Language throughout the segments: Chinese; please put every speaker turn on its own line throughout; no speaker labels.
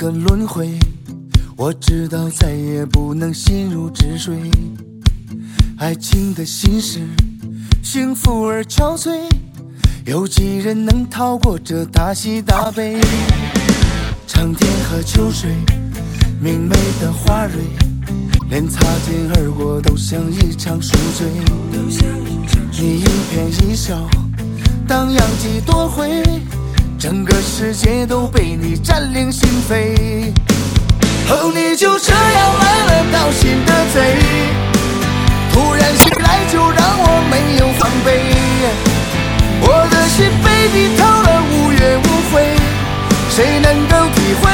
个轮回，我知道再也不能心如止水。爱情的心事，幸福而憔悴，有几人能逃过这大喜大悲？长天和秋水，明媚的花蕊，连擦肩而过都像一场宿醉。你一颦一笑，荡漾几多回，整个世界都被你占领心扉。哦，你就这样来了道心的贼，突然袭来就让我没有防备，我的心被你掏了无怨无悔，谁能够体会？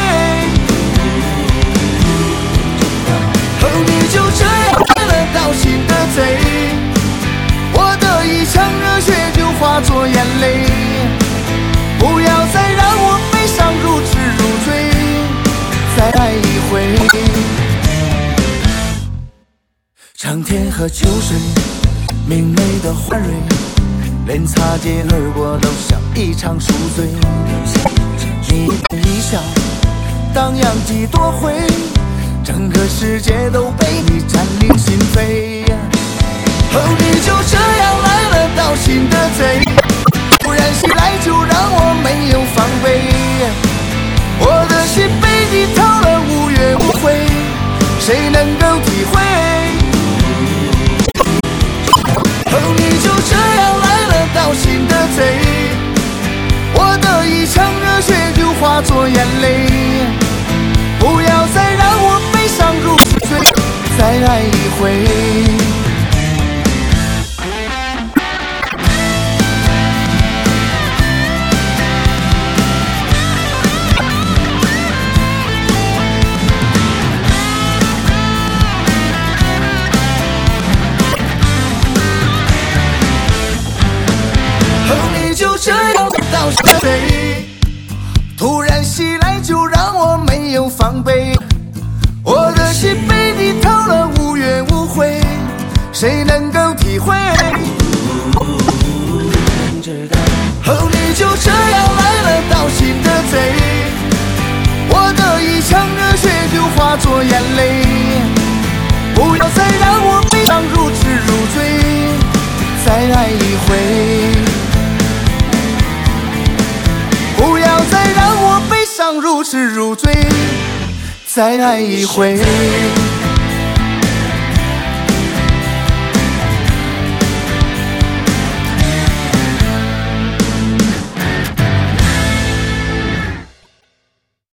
哦，你就这样来了道心的贼，我的一腔热血就化作眼泪，不要再让我悲伤如痴如醉，再爱一回。长天和秋水，明媚的花蕊，连擦肩而过都像一场宿醉。你一笑，荡漾几多回，整个世界都被你占领心扉。哦，你就这样来了道心的贼，突然袭来就让我没有防备，我的心被你掏了无怨无悔，谁能够体会？哦，你就这样来了道心的贼，我的一腔热血就化作眼泪，不要再让我悲伤如痴醉，再爱一回。就这样道心的贼，突然袭来就让我没有防备，我的心被你掏了无怨无悔，谁能够体会？哦，你就这样来了道心的贼，我的一腔热血就化作眼泪，不要再让我悲伤如痴如醉，再爱一回。不要再让我悲伤如痴如醉，再爱一回。